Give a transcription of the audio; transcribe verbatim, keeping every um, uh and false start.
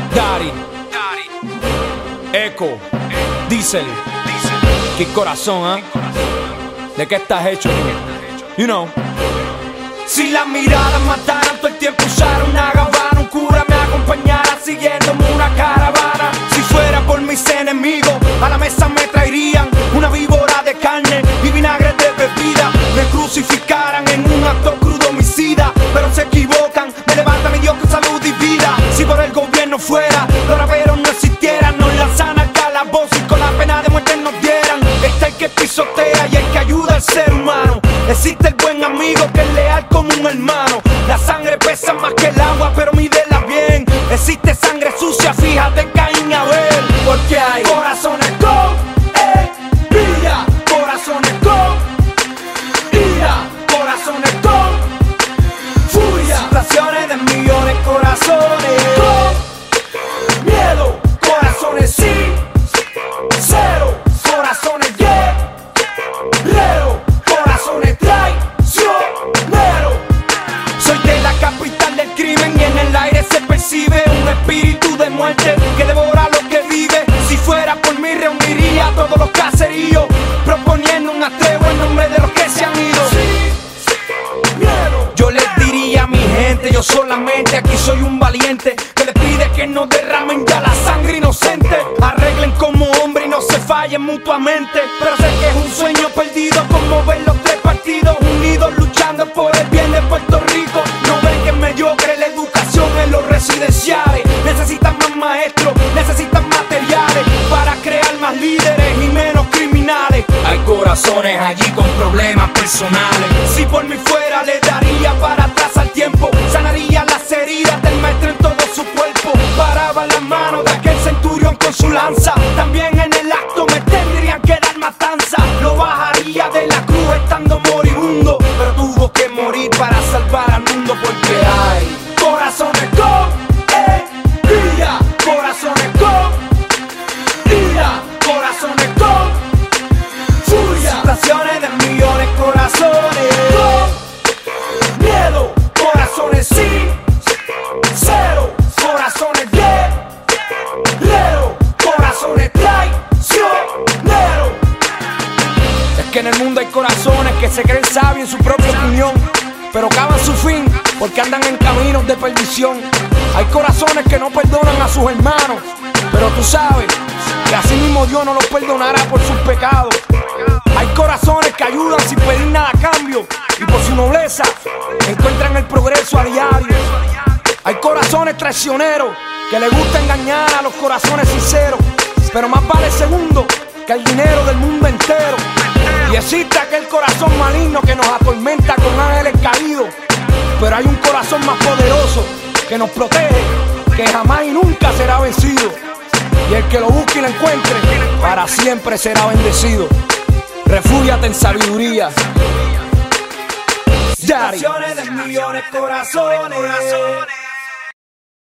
Daddy, Echo, Diesel, qué corazón, ¿eh? ¿De qué estás hecho? You know. Si las miradas mataran, todo el tiempo usara una gabana, un cura me acompañara siguiéndome una caravana. Si fuera por mis enemigos, a la mesa me traerían una víbora de carne y vinagre de bebida. Me crucificaran en un acto crudo homicida, pero se equivocan, me levanta mi Dios con salud y vida. Si por el gobierno fuera, los raperos no existieran, nos lanzan al calabozo y con la pena de muerte nos dieran. Está el que pisotea y el que ayuda al ser humano. Existe el buen amigo que es leal como un hermano. La sangre pesa más que el agua, pero mídela bien. Existe sangre sucia, fíjate en Caín y Abel. Porque hay corazones con envidia, corazones con ira, corazones con furia, situaciones de millones, corazones con miedo, corazones sin cero, corazones guerreros, corazones traicioneros. Soy de la capital del crimen y en el aire se percibe un espíritu de muerte que devora lo que vive. Si fuera por mí reuniría a todos los caseríos, proponiendo un atrevo en nombre de los que se han ido. Yo les diría a mi gente, yo solamente aquí soy un valiente que les pide que no derramen ya la sangre inocente. Arreglen como hombre y no se fallen mutuamente. Pero sé que es un sueño perdido como ver los tres partidos unidos luchando por el bien de Puerto Rico. No ven que es mediocre la educación en los residenciales. Necesitan más maestros, necesitan materiales para crear más líderes y menos criminales. Hay corazones allí con problemas personales. Si por mí fuera le daría para atrás al tiempo, sanaría las heridas del maestro en todo su cuerpo. Paraba las manos de aquel centurión con su lanza. También en el acto me tendrían que dar matanza. Lo bajaría de la cruz estando moribundo, pero tuvo que morir para salvar al mundo. Porque hay corazones con envidia, corazones con ira, corazones con furia, situaciones de millones, corazones con miedo, corazones sin cero, corazones guerreros, corazones traicioneros. Es que en el mundo hay corazones que se creen sabios en su propia opinión, pero acaban su fin porque andan en caminos de perdición. Hay corazones que no perdonan a sus hermanos, pero tú sabes que así mismo Dios no los perdonará por sus pecados. Hay corazones que ayudan sin pedir nada a cambio y por su nobleza encuentran el progreso a diario. Hay corazones traicioneros que les gusta engañar a los corazones sinceros, pero más vale el segundo que el dinero del mundo entero. Y existe aquel corazón maligno que nos atormenta con ángeles caídos, pero hay un corazón más poderoso que nos protege, que jamás y nunca será vencido. Y el que lo busque y lo encuentre, para siempre será bendecido. Refúgiate en sabiduría. Situaciones de millones, corazones.